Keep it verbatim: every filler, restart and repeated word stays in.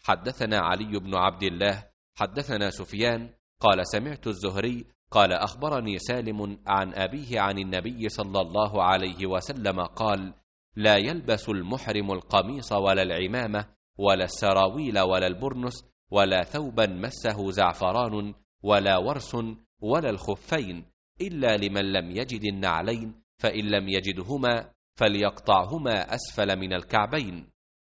حدثنا علي بن عبد الله حدثنا سفيان قال سمعت الزهري قال أخبرني سالم عن أبيه عن النبي صلى الله عليه وسلم قال: لا يلبس المحرم القميص ولا العمامة ولا السراويل ولا البرنس ولا ثوبا مسه زعفران ولا ورس ولا الخفين إلا لمن لم يجد النعلين، فإن لم يجدهما فليقطعهما أسفل من الكعبين.